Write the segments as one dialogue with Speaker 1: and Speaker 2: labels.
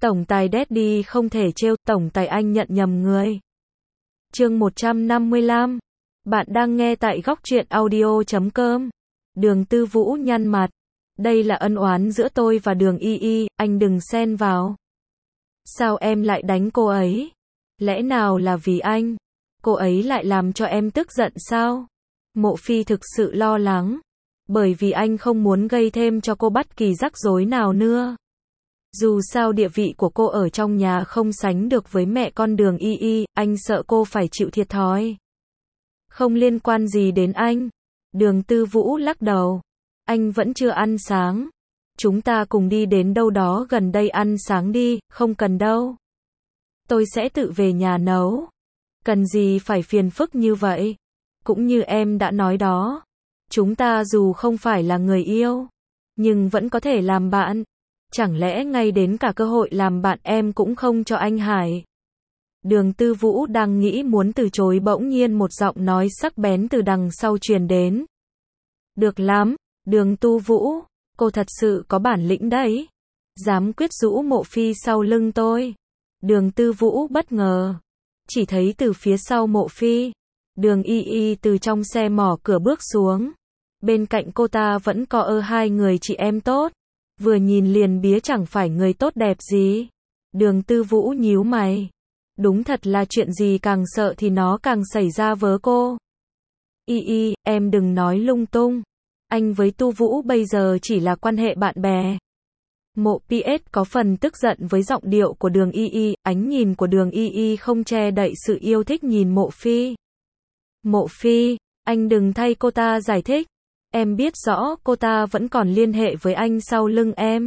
Speaker 1: Tổng tài Daddy không thể trêu, tổng tài anh nhận nhầm người. Chương 155. Bạn đang nghe tại góc truyện audio.com. Đường Tư Vũ nhăn mặt. Đây là ân oán giữa tôi và Đường Y Y, anh đừng xen vào. Sao em lại đánh cô ấy? Lẽ nào là vì anh? Cô ấy lại làm cho em tức giận sao? Mộ Phi thực sự lo lắng. Bởi vì anh không muốn gây thêm cho cô bất kỳ rắc rối nào nữa. Dù sao địa vị của cô ở trong nhà không sánh được với mẹ con Đường Y Y, anh sợ cô phải chịu thiệt thòi. Không liên quan gì đến anh. Đường Tư Vũ lắc đầu. Anh vẫn chưa ăn sáng. Chúng ta cùng đi đến đâu đó gần đây ăn sáng đi, không cần đâu. Tôi sẽ tự về nhà nấu. Cần gì phải phiền phức như vậy? Cũng như em đã nói đó. Chúng ta dù không phải là người yêu, nhưng vẫn có thể làm bạn. Chẳng lẽ ngay đến cả cơ hội làm bạn em cũng không cho anh Hải? Đường Tư Vũ đang nghĩ muốn từ chối, bỗng nhiên một giọng nói sắc bén từ đằng sau truyền đến. Được lắm, Đường Tư Vũ, cô thật sự có bản lĩnh đấy. Dám quyết rũ Mộ Phi sau lưng tôi. Đường Tư Vũ bất ngờ. Chỉ thấy từ phía sau Mộ Phi, Đường Y Y từ trong xe mỏ cửa bước xuống. Bên cạnh cô ta vẫn có hai người chị em tốt. Vừa nhìn liền biết chẳng phải người tốt đẹp gì. Đường Tư Vũ nhíu mày. Đúng thật là chuyện gì càng sợ thì nó càng xảy ra với cô. Y Y, em đừng nói lung tung. Anh với Tu Vũ bây giờ chỉ là quan hệ bạn bè. Mộ PS có phần tức giận với giọng điệu của Đường Y Y, ánh nhìn của Đường Y Y không che đậy sự yêu thích nhìn Mộ Phi. Mộ Phi, anh đừng thay cô ta giải thích. Em biết rõ cô ta vẫn còn liên hệ với anh sau lưng em.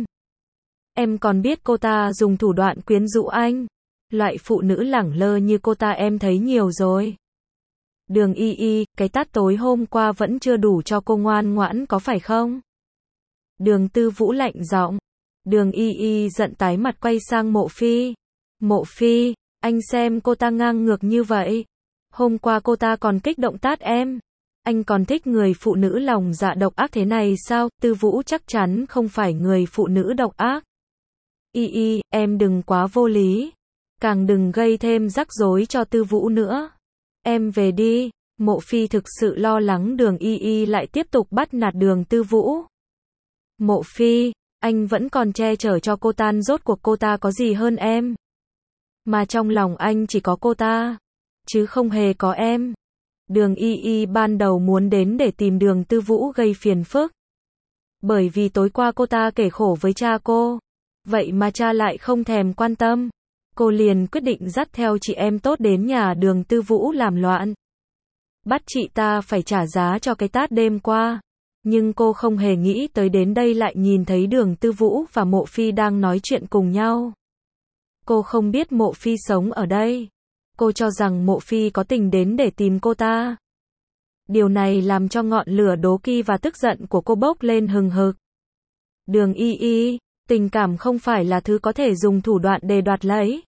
Speaker 1: Em còn biết cô ta dùng thủ đoạn quyến rũ anh. Loại phụ nữ lẳng lơ như cô ta em thấy nhiều rồi. Đường Y Y, cái tát tối hôm qua vẫn chưa đủ cho cô ngoan ngoãn có phải không? Đường Tư Vũ lạnh giọng. Đường Y Y giận tái mặt quay sang Mộ Phi. Mộ Phi, anh xem cô ta ngang ngược như vậy. Hôm qua cô ta còn kích động tát em. Anh còn thích người phụ nữ lòng dạ độc ác thế này sao? Tư Vũ chắc chắn không phải người phụ nữ độc ác. Y Y, em đừng quá vô lý. Càng đừng gây thêm rắc rối cho Tư Vũ nữa. Em về đi. Mộ Phi thực sự lo lắng Đường Y Y lại tiếp tục bắt nạt Đường Tư Vũ. Mộ Phi, anh vẫn còn che chở cho cô ta, rốt cuộc cô ta có gì hơn em? Mà trong lòng anh chỉ có cô ta, chứ không hề có em. Đường Y Y ban đầu muốn đến để tìm Đường Tư Vũ gây phiền phức. Bởi vì tối qua cô ta kể khổ với cha cô. Vậy mà cha lại không thèm quan tâm. Cô liền quyết định dắt theo chị em tốt đến nhà Đường Tư Vũ làm loạn. Bắt chị ta phải trả giá cho cái tát đêm qua. Nhưng cô không hề nghĩ tới đến đây lại nhìn thấy Đường Tư Vũ và Mộ Phi đang nói chuyện cùng nhau. Cô không biết Mộ Phi sống ở đây. Cô cho rằng Mộ Phi có tình đến để tìm cô ta. Điều này làm cho ngọn lửa đố kỵ và tức giận của cô bốc lên hừng hực. Đường Y Y, tình cảm không phải là thứ có thể dùng thủ đoạn để đoạt lấy.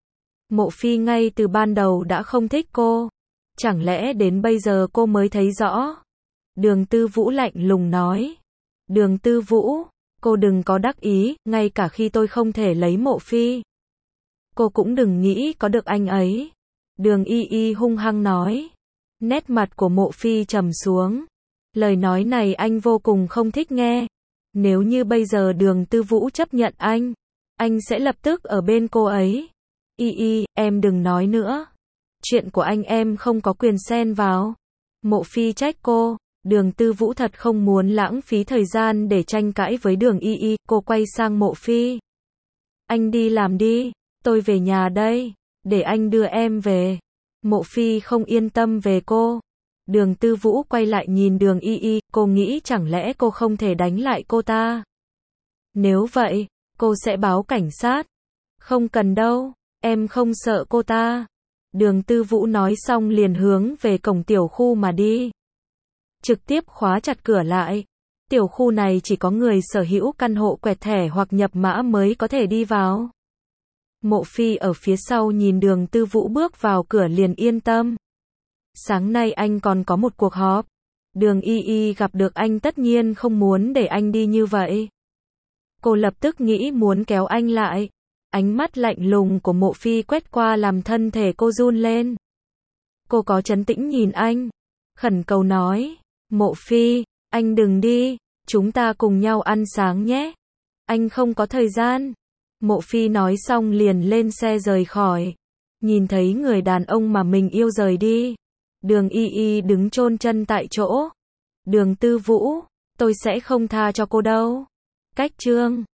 Speaker 1: Mộ Phi ngay từ ban đầu đã không thích cô. Chẳng lẽ đến bây giờ cô mới thấy rõ? Đường Tư Vũ lạnh lùng nói. Đường Tư Vũ, cô đừng có đắc ý, ngay cả khi tôi không thể lấy Mộ Phi. Cô cũng đừng nghĩ có được anh ấy. Đường Y Y hung hăng nói. Nét mặt của Mộ Phi trầm xuống. Lời nói này anh vô cùng không thích nghe. Nếu như bây giờ Đường Tư Vũ chấp nhận anh sẽ lập tức ở bên cô ấy. Y Y, em đừng nói nữa. Chuyện của anh em không có quyền xen vào. Mộ Phi trách cô. Đường Tư Vũ thật không muốn lãng phí thời gian để tranh cãi với Đường Y Y. Cô quay sang Mộ Phi. Anh đi làm đi. Tôi về nhà đây. Để anh đưa em về. Mộ Phi không yên tâm về cô. Đường Tư Vũ quay lại nhìn Đường Y Y. Cô nghĩ chẳng lẽ cô không thể đánh lại cô ta? Nếu vậy, cô sẽ báo cảnh sát. Không cần đâu. Em không sợ cô ta. Đường Tư Vũ nói xong liền hướng về cổng tiểu khu mà đi. Trực tiếp khóa chặt cửa lại. Tiểu khu này chỉ có người sở hữu căn hộ quẹt thẻ hoặc nhập mã mới có thể đi vào. Mộ Phi ở phía sau nhìn Đường Tư Vũ bước vào cửa liền yên tâm. Sáng nay anh còn có một cuộc họp. Đường Y Y gặp được anh tất nhiên không muốn để anh đi như vậy. Cô lập tức nghĩ muốn kéo anh lại. Ánh mắt lạnh lùng của Mộ Phi quét qua làm thân thể cô run lên. Cô có trấn tĩnh nhìn anh, khẩn cầu nói, Mộ Phi, anh đừng đi, chúng ta cùng nhau ăn sáng nhé. Anh không có thời gian. Mộ Phi nói xong liền lên xe rời khỏi. Nhìn thấy người đàn ông mà mình yêu rời đi, Đường Y Y đứng chôn chân tại chỗ. Đường Tư Vũ, tôi sẽ không tha cho cô đâu. Cách chương